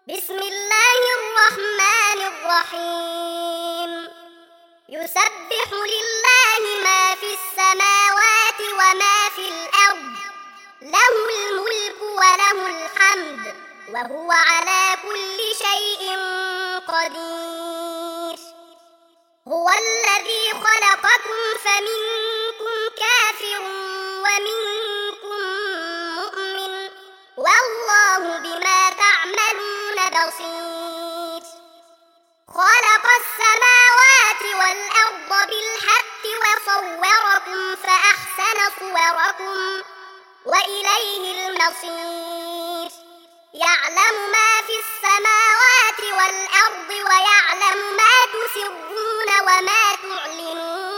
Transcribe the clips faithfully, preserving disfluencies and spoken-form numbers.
بسم الله الرحمن الرحيم يسبح لله ما في السماوات وما في الأرض له الملك وله الحمد وهو على كل شيء قدير هو الذي خلقكم فمنكم كافر ومنكم مؤمن والله بما تعملون بصير خلق السماوات والأرض بالحق وصوركم فأحسن صوركم وإليه المصير يعلم ما في السماوات والأرض ويعلم ما تسرون وما تعلنون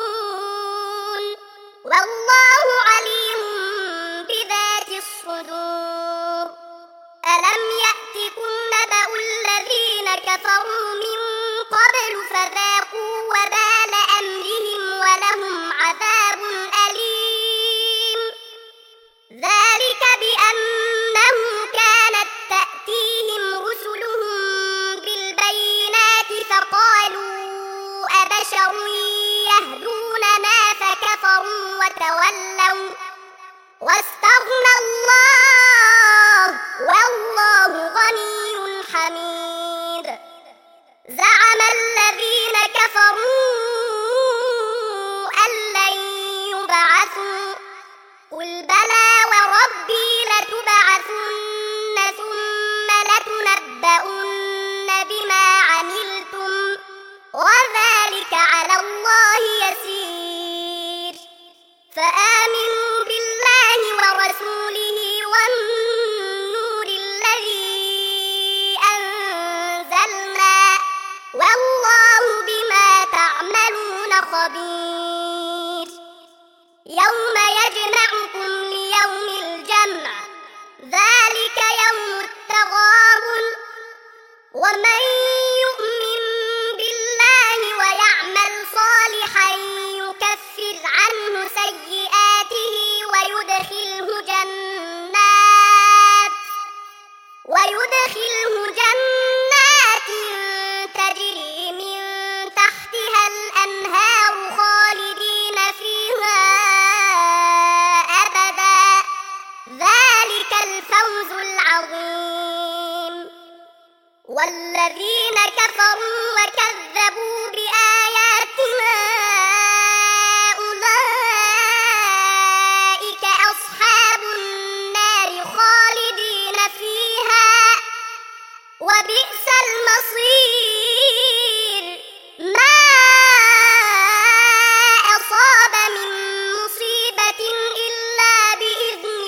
والله عليم بذات الصدور ألم يأتكم نبأ الذين كفروا من قبل فذاقوا وبال أمرهم ولهم عذاب أليم ذلك بأنه كانت تأتيهم رسلهم بالبينات فقالوا أبشر يهدوننا فكفروا وتولوا واستغنى الله والله غني حميد زعم الذين كفروا أن لن يبعثوا قل بلى وربي لتبعثن ثم لتنبؤن بما عملتم وذلك على الله يسير فآمنوا بالله ورسوله والنور الذي أنزلنا والله بما تعملون خبير يوم يجمعكم ليوم الجمع ذلك يوم التغابن ومن يؤمن بالله ويعمل صالحا يكفر عنه سيئاته ويدخله جنات ويدخله جنات تجري من تحتها الأنهار خالدين فيها أبدا ذلك الفوز العظيم والذين كفروا وكذبوا بآياتنا أولئك أصحاب النار خالدين فيها وبئس المصير ما أصاب من مصيبة إلا بإذن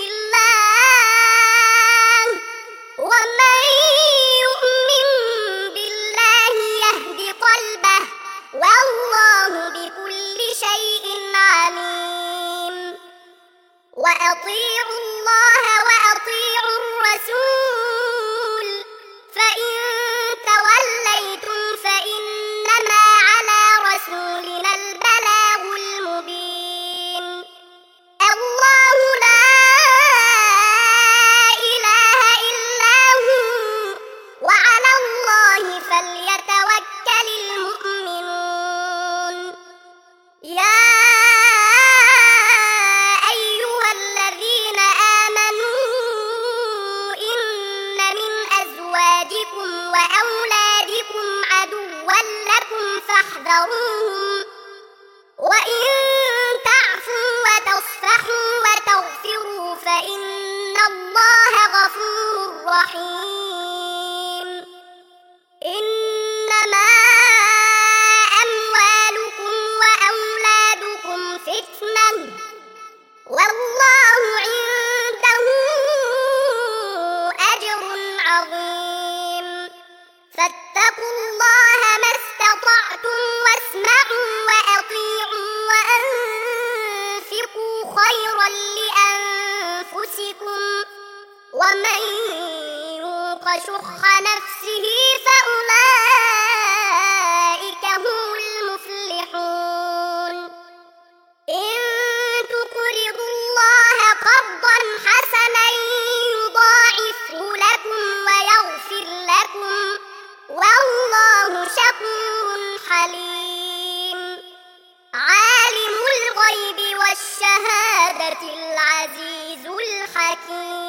الله ومن يؤمن بالله يهد قلبه والله بكل شيء عليم وأطيعوا الله وأطيعوا الرسول فإن توليتم فإنما على رسولنا البلاغ المبين الله لا إله إلا هو وعلى الله فليتوكل المؤمنون يا أيها الذين آمنوا إن من أزواجكم وأولادكم عدوا لكم فاحذروهم وإن تعفوا وتصفحوا وتغفروا فإن الله غفور رحيم إنما أموالكم وأولادكم فتنة والله عنده أجر عظيم فاتقوا الله ما استطعتم واسمعوا وأطيعوا وأنفقوا خيرا لأنفسكم ومن يوق شح نفسه فأولئك هم المفلحون إن تقرضوا الله قرضا حسنا يضاعفه لكم ويغفر لكم الشهادة العزيز الحكيم.